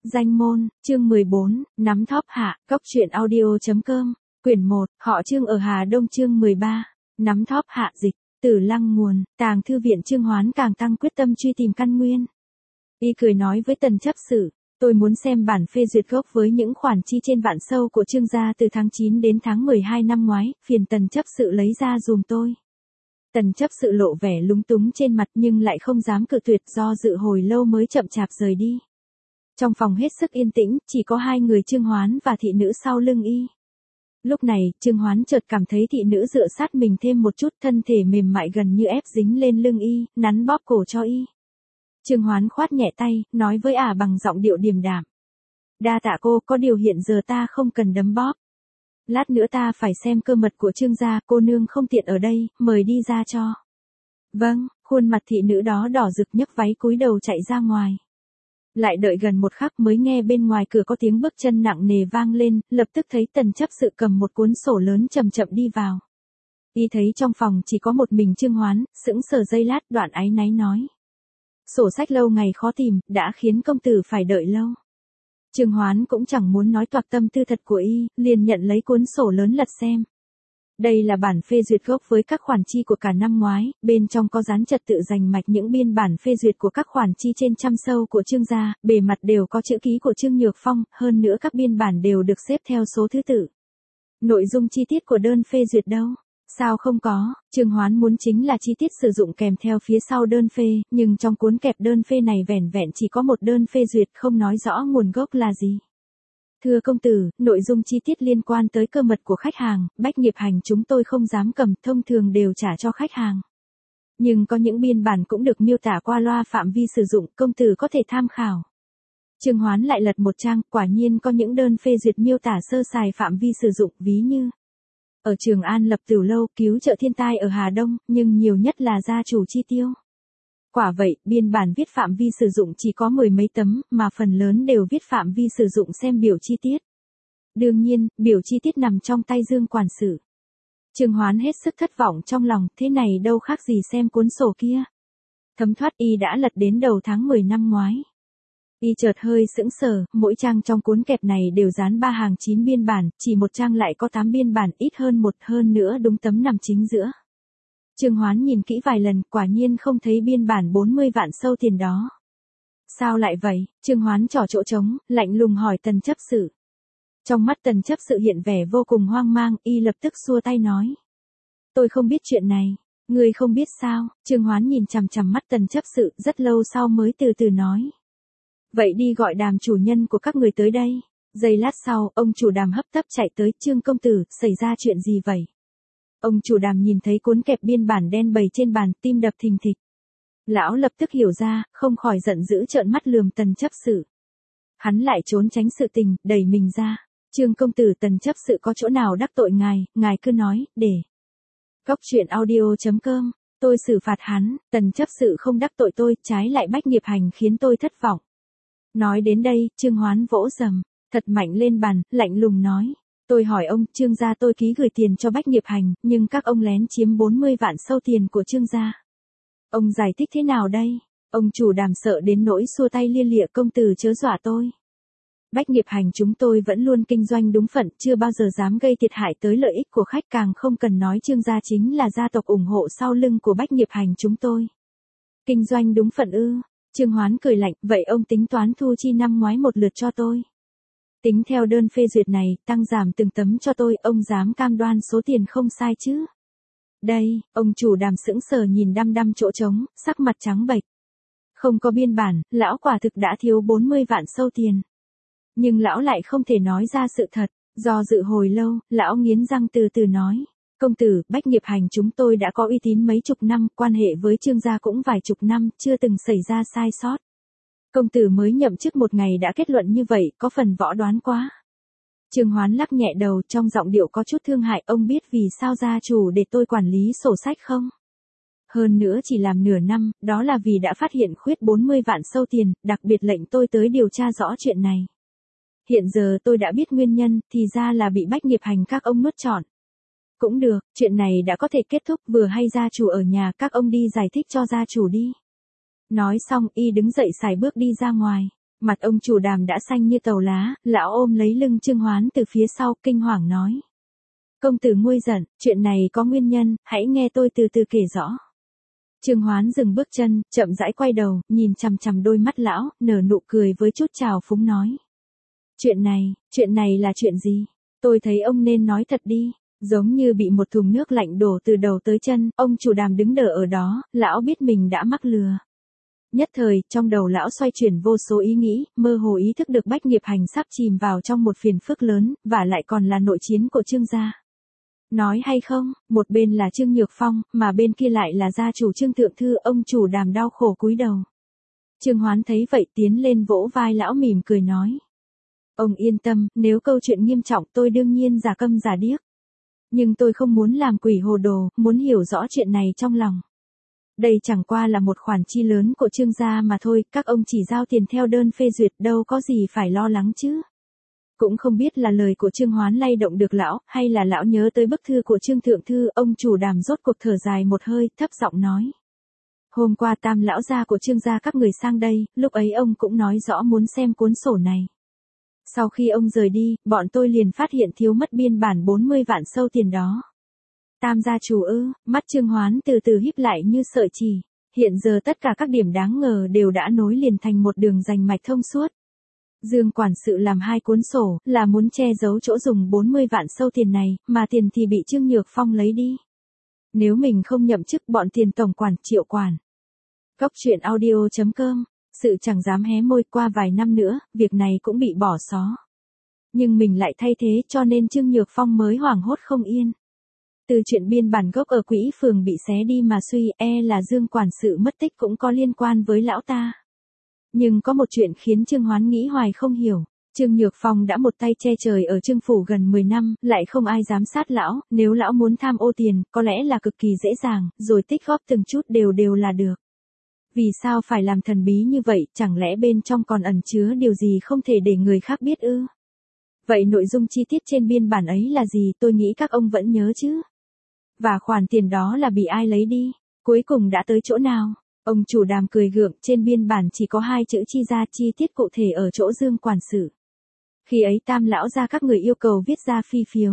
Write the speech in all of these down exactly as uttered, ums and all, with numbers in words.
Danh môn, chương mười bốn, nắm thóp hạ, cốc truyện audio.com, quyển một, họ Trương ở Hà Đông chương mười ba, nắm thóp hạ dịch, Tử Lăng nguồn, Tàng thư viện Trương Hoán càng tăng quyết tâm truy tìm căn nguyên. Y cười nói với Tần chấp sự, tôi muốn xem bản phê duyệt gốc với những khoản chi trên vạn sâu của Trương gia từ tháng chín đến tháng mười hai năm ngoái, phiền Tần chấp sự lấy ra dùm tôi. Tần chấp sự lộ vẻ lúng túng trên mặt nhưng lại không dám cự tuyệt, do dự hồi lâu mới chậm chạp rời đi. Trong phòng hết sức yên tĩnh, chỉ có hai người Trương Hoán và thị nữ sau lưng y. Lúc này, Trương Hoán chợt cảm thấy thị nữ dựa sát mình thêm một chút, thân thể mềm mại gần như ép dính lên lưng y, nắn bóp cổ cho y. Trương Hoán khoát nhẹ tay, nói với ả bằng giọng điệu điềm đạm. Đa tạ cô, có điều hiện giờ ta không cần đấm bóp. Lát nữa ta phải xem cơ mật của Trương gia, cô nương không tiện ở đây, mời đi ra cho. Vâng, khuôn mặt thị nữ đó đỏ rực nhấc váy cúi đầu chạy ra ngoài. Lại đợi gần một khắc mới nghe bên ngoài cửa có tiếng bước chân nặng nề vang lên, lập tức thấy Tần chấp sự cầm một cuốn sổ lớn chậm chậm đi vào. Y thấy trong phòng chỉ có một mình Trương Hoán, sững sờ giây lát, đoạn áy náy nói. Sổ sách lâu ngày khó tìm, đã khiến công tử phải đợi lâu. Trương Hoán cũng chẳng muốn nói toạc tâm tư thật của y, liền nhận lấy cuốn sổ lớn lật xem. Đây là bản phê duyệt gốc với các khoản chi của cả năm ngoái, bên trong có dán trật tự rành mạch những biên bản phê duyệt của các khoản chi trên trăm sâu của Trương gia, bề mặt đều có chữ ký của Trương Nhược Phong, hơn nữa các biên bản đều được xếp theo số thứ tự. Nội dung chi tiết của đơn phê duyệt đâu? Sao không có? Trương Hoán muốn chính là chi tiết sử dụng kèm theo phía sau đơn phê, nhưng trong cuốn kẹp đơn phê này vẻn vẹn chỉ có một đơn phê duyệt, không nói rõ nguồn gốc là gì. Thưa công tử, nội dung chi tiết liên quan tới cơ mật của khách hàng, bách nghiệp hành chúng tôi không dám cầm, thông thường đều trả cho khách hàng. Nhưng có những biên bản cũng được miêu tả qua loa phạm vi sử dụng, công tử có thể tham khảo. Trương Hoán lại lật một trang, quả nhiên có những đơn phê duyệt miêu tả sơ sài phạm vi sử dụng, ví như ở Trường An lập Tửu Lâu, cứu trợ thiên tai ở Hà Đông, nhưng nhiều nhất là gia chủ chi tiêu. Quả vậy, biên bản viết phạm vi sử dụng chỉ có mười mấy tấm, mà phần lớn đều viết phạm vi sử dụng xem biểu chi tiết. Đương nhiên, biểu chi tiết nằm trong tay Dương quản sự. Trương Hoán hết sức thất vọng trong lòng, thế này đâu khác gì xem cuốn sổ kia. Thấm thoát y đã lật đến đầu tháng mười năm ngoái. Y chợt hơi sững sờ, mỗi trang trong cuốn kẹp này đều dán ba hàng chín biên bản, chỉ một trang lại có tám biên bản, ít hơn một, hơn nữa đúng tấm nằm chính giữa. Trương Hoán nhìn kỹ vài lần, quả nhiên không thấy biên bản bốn mươi vạn sâu tiền đó. Sao lại vậy? Trương Hoán trỏ chỗ trống, lạnh lùng hỏi Tần chấp sự. Trong mắt Tần chấp sự hiện vẻ vô cùng hoang mang, y lập tức xua tay nói. Tôi không biết chuyện này. Người không biết sao? Trương Hoán nhìn chằm chằm mắt Tần chấp sự, rất lâu sau mới từ từ nói. Vậy đi gọi Đàm chủ nhân của các người tới đây. Giây lát sau, ông chủ Đàm hấp tấp chạy tới. Trương công tử, xảy ra chuyện gì vậy? Ông chủ Đàm nhìn thấy cuốn kẹp biên bản đen bầy trên bàn, tim đập thình thịch. Lão lập tức hiểu ra, không khỏi giận dữ trợn mắt lườm Tần chấp sự. Hắn lại trốn tránh sự tình, đẩy mình ra. Trương công tử, Tần chấp sự có chỗ nào đắc tội ngài, ngài cứ nói, để. Cốc truyện audio.com, tôi xử phạt hắn, Tần chấp sự không đắc tội tôi, trái lại bách nghiệp hành khiến tôi thất vọng. Nói đến đây, Trương Hoán vỗ rầm, thật mạnh lên bàn, lạnh lùng nói. Tôi hỏi ông, Trương gia tôi ký gửi tiền cho bách nghiệp hành, nhưng các ông lén chiếm bốn mươi vạn sâu tiền của Trương gia. Ông giải thích thế nào đây? Ông chủ Đàm sợ đến nỗi xua tay lia lịa, công tử chớ dọa tôi. Bách nghiệp hành chúng tôi vẫn luôn kinh doanh đúng phận, chưa bao giờ dám gây thiệt hại tới lợi ích của khách, càng không cần nói Trương gia chính là gia tộc ủng hộ sau lưng của bách nghiệp hành chúng tôi. Kinh doanh đúng phận ư? Trương Hoán cười lạnh, vậy ông tính toán thu chi năm ngoái một lượt cho tôi. Tính theo đơn phê duyệt này, tăng giảm từng tấm cho tôi, ông dám cam đoan số tiền không sai chứ? Đây, ông chủ Đàm sững sờ nhìn đăm đăm chỗ trống, sắc mặt trắng bệch. Không có biên bản, lão quả thực đã thiếu bốn mươi vạn sâu tiền. Nhưng lão lại không thể nói ra sự thật, do dự hồi lâu, lão nghiến răng từ từ nói. Công tử, bách nghiệp hành chúng tôi đã có uy tín mấy chục năm, quan hệ với Trương gia cũng vài chục năm, chưa từng xảy ra sai sót. Công tử mới nhậm chức một ngày đã kết luận như vậy, có phần võ đoán quá. Trương Hoán lắc nhẹ đầu, trong giọng điệu có chút thương hại, ông biết vì sao gia chủ để tôi quản lý sổ sách không? Hơn nữa chỉ làm nửa năm, đó là vì đã phát hiện khuyết bốn mươi vạn sâu tiền, đặc biệt lệnh tôi tới điều tra rõ chuyện này. Hiện giờ tôi đã biết nguyên nhân, thì ra là bị bách nghiệp hành các ông nuốt trọn. Cũng được, chuyện này đã có thể kết thúc, vừa hay gia chủ ở nhà, các ông đi giải thích cho gia chủ đi. Nói xong, y đứng dậy sải bước đi ra ngoài. Mặt ông chủ Đàm đã xanh như tàu lá, lão ôm lấy lưng Trương Hoán từ phía sau, kinh hoàng nói. Công tử nguôi giận, chuyện này có nguyên nhân, hãy nghe tôi từ từ kể rõ. Trương Hoán dừng bước chân, chậm rãi quay đầu, nhìn chằm chằm đôi mắt lão, nở nụ cười với chút trào phúng nói. Chuyện này, chuyện này là chuyện gì? Tôi thấy ông nên nói thật đi. Giống như bị một thùng nước lạnh đổ từ đầu tới chân, ông chủ Đàm đứng đờ ở đó, lão biết mình đã mắc lừa. Nhất thời, trong đầu lão xoay chuyển vô số ý nghĩ, mơ hồ ý thức được Bách Nghiệp Hành sắp chìm vào trong một phiền phức lớn, và lại còn là nội chiến của Trương gia. Nói hay không, một bên là Trương Nhược Phong, mà bên kia lại là gia chủ Trương Thượng Thư, ông chủ Đàm đau khổ cúi đầu. Trương Hoán thấy vậy tiến lên vỗ vai lão mỉm cười nói. Ông yên tâm, nếu câu chuyện nghiêm trọng tôi đương nhiên giả câm giả điếc. Nhưng tôi không muốn làm quỷ hồ đồ, muốn hiểu rõ chuyện này trong lòng. Đây chẳng qua là một khoản chi lớn của Trương gia mà thôi, các ông chỉ giao tiền theo đơn phê duyệt, đâu có gì phải lo lắng chứ. Cũng không biết là lời của Trương Hoán lay động được lão, hay là lão nhớ tới bức thư của Trương Thượng Thư, ông chủ Đàm rốt cuộc thở dài một hơi, thấp giọng nói. Hôm qua Tam lão gia của Trương gia các người sang đây, lúc ấy ông cũng nói rõ muốn xem cuốn sổ này. Sau khi ông rời đi, bọn tôi liền phát hiện thiếu mất biên bản bốn mươi vạn sâu tiền đó. Tam gia chủ ư, mắt Trương Hoán từ từ híp lại như sợi chỉ. Hiện giờ tất cả các điểm đáng ngờ đều đã nối liền thành một đường rành mạch thông suốt. Dương quản sự làm hai cuốn sổ, là muốn che giấu chỗ dùng bốn mươi vạn sâu tiền này, mà tiền thì bị Trương Nhược Phong lấy đi. Nếu mình không nhậm chức bọn tiền tổng quản triệu quản. Cốc truyện audio chấm com. Sự chẳng dám hé môi, qua vài năm nữa, việc này cũng bị bỏ xó. Nhưng mình lại thay thế cho nên Trương Nhược Phong mới hoảng hốt không yên. Từ chuyện biên bản gốc ở Quỹ Phường bị xé đi mà suy, e là Dương quản sự mất tích cũng có liên quan với lão ta. Nhưng có một chuyện khiến Trương Hoán nghĩ hoài không hiểu. Trương Nhược Phong đã một tay che trời ở Trương phủ gần mười năm, lại không ai giám sát lão, nếu lão muốn tham ô tiền, có lẽ là cực kỳ dễ dàng, rồi tích góp từng chút đều đều là được. Vì sao phải làm thần bí như vậy, chẳng lẽ bên trong còn ẩn chứa điều gì không thể để người khác biết ư? Vậy nội dung chi tiết trên biên bản ấy là gì, tôi nghĩ các ông vẫn nhớ chứ? Và khoản tiền đó là bị ai lấy đi? Cuối cùng đã tới chỗ nào? Ông chủ Đàm cười gượng, trên biên bản chỉ có hai chữ chi ra, chi tiết cụ thể ở chỗ Dương quản sự. Khi ấy Tam lão gia các người yêu cầu viết ra phi phiếu.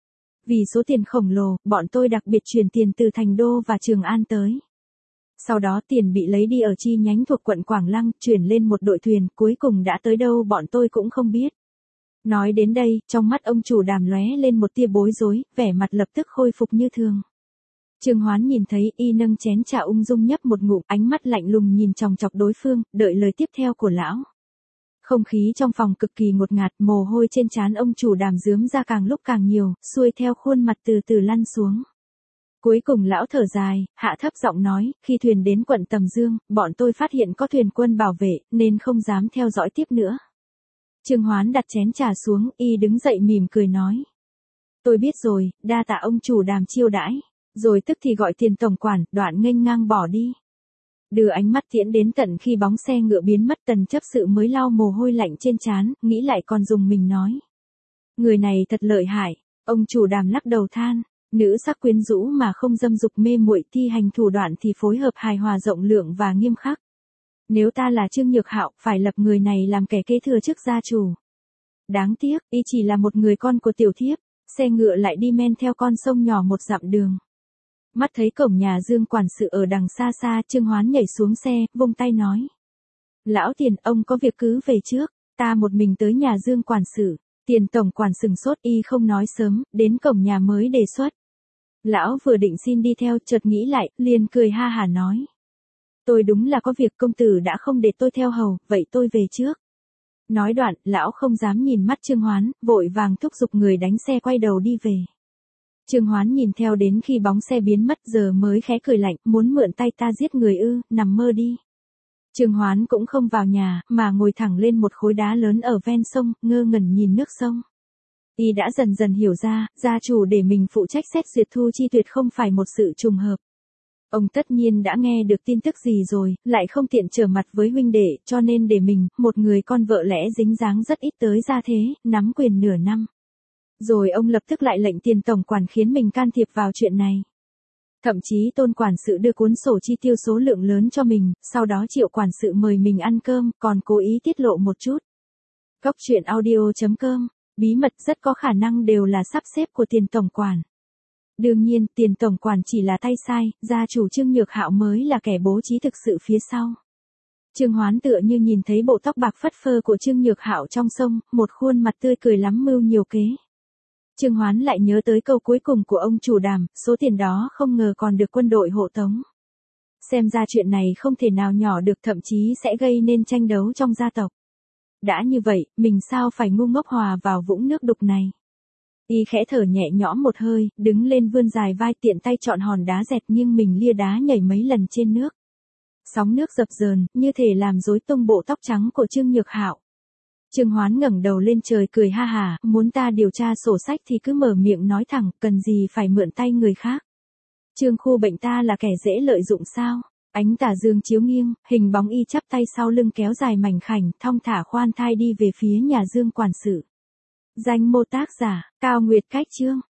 Vì số tiền khổng lồ, bọn tôi đặc biệt chuyển tiền từ Thành Đô và Trường An tới. Sau đó tiền bị lấy đi ở chi nhánh thuộc quận Quảng Lăng, chuyển lên một đội thuyền, cuối cùng đã tới đâu bọn tôi cũng không biết. Nói đến đây, trong mắt ông chủ Đàm lóe lên một tia bối rối, vẻ mặt lập tức khôi phục như thường. Trương Hoán nhìn thấy y nâng chén trà ung dung nhấp một ngụm, ánh mắt lạnh lùng nhìn chòng chọc đối phương, đợi lời tiếp theo của lão. Không khí trong phòng cực kỳ ngột ngạt, mồ hôi trên trán ông chủ Đàm rướm ra càng lúc càng nhiều, xuôi theo khuôn mặt từ từ lăn xuống. Cuối cùng lão thở dài, hạ thấp giọng nói, khi thuyền đến quận Tầm Dương, bọn tôi phát hiện có thuyền quân bảo vệ, nên không dám theo dõi tiếp nữa. Trương Hoán đặt chén trà xuống, y đứng dậy mỉm cười nói. Tôi biết rồi, đa tạ ông chủ Đàm chiêu đãi. Rồi tức thì gọi tiền tổng quản, đoạn nghênh ngang bỏ đi. Đưa ánh mắt tiễn đến tận khi bóng xe ngựa biến mất, Tần chấp sự mới lau mồ hôi lạnh trên trán, nghĩ lại còn dùng mình nói. Người này thật lợi hại, ông chủ Đàm lắc đầu than. Nữ sắc quyến rũ mà không dâm dục mê muội, thi hành thủ đoạn thì phối hợp hài hòa rộng lượng và nghiêm khắc. Nếu ta là Trương Nhược Hạo, phải lập người này làm kẻ kế thừa chức gia chủ. Đáng tiếc, y chỉ là một người con của tiểu thiếp, xe ngựa lại đi men theo con sông nhỏ một dặm đường. Mắt thấy cổng nhà Dương quản sự ở đằng xa xa, Trương Hoán nhảy xuống xe, vung tay nói. Lão Tiền, ông có việc cứ về trước, ta một mình tới nhà Dương quản sự. Tiền tổng quản sừng sốt, y không nói sớm, đến cổng nhà mới đề xuất. Lão vừa định xin đi theo, chợt nghĩ lại, liền cười ha hả nói. Tôi đúng là có việc, công tử đã không để tôi theo hầu, vậy tôi về trước. Nói đoạn, lão không dám nhìn mắt Trương Hoán, vội vàng thúc giục người đánh xe quay đầu đi về. Trương Hoán nhìn theo đến khi bóng xe biến mất, giờ mới khẽ cười lạnh, muốn mượn tay ta giết người ư, nằm mơ đi. Trương Hoán cũng không vào nhà, mà ngồi thẳng lên một khối đá lớn ở ven sông, ngơ ngẩn nhìn nước sông. Y đã dần dần hiểu ra, gia chủ để mình phụ trách xét duyệt thu chi tuyệt không phải một sự trùng hợp. Ông tất nhiên đã nghe được tin tức gì rồi, lại không tiện trở mặt với huynh đệ, cho nên để mình, một người con vợ lẽ dính dáng rất ít tới gia thế, nắm quyền nửa năm. Rồi ông lập tức lại lệnh tiền tổng quản khiến mình can thiệp vào chuyện này. Thậm chí Tôn quản sự đưa cuốn sổ chi tiêu số lượng lớn cho mình, sau đó Triệu quản sự mời mình ăn cơm, còn cố ý tiết lộ một chút. Góc truyện audio chấm com, bí mật rất có khả năng đều là sắp xếp của Tiền tổng quản. Đương nhiên, Tiền tổng quản chỉ là tay sai, gia chủ Trương Nhược Hạo mới là kẻ bố trí thực sự phía sau. Trương Hoán tựa như nhìn thấy bộ tóc bạc phất phơ của Trương Nhược Hạo trong sông, một khuôn mặt tươi cười lắm mưu nhiều kế. Trương Hoán lại nhớ tới câu cuối cùng của ông chủ Đàm, số tiền đó không ngờ còn được quân đội hộ tống. Xem ra chuyện này không thể nào nhỏ được, thậm chí sẽ gây nên tranh đấu trong gia tộc. Đã như vậy, mình sao phải ngu ngốc hòa vào vũng nước đục này. Y khẽ thở nhẹ nhõm một hơi, đứng lên vươn dài vai, tiện tay chọn hòn đá dẹt nghiêng mình lia đá nhảy mấy lần trên nước. Sóng nước dập dờn, như thể làm rối tung bộ tóc trắng của Trương Nhược Hạo. Trương Hoán ngẩng đầu lên trời cười ha hả, muốn ta điều tra sổ sách thì cứ mở miệng nói thẳng, cần gì phải mượn tay người khác. Trương khu bệnh ta là kẻ dễ lợi dụng sao? Ánh tà dương chiếu nghiêng, hình bóng y chắp tay sau lưng kéo dài mảnh khảnh, thong thả khoan thai đi về phía nhà Dương quản sự. Danh mô tác giả, Cao Nguyệt Cách Chương.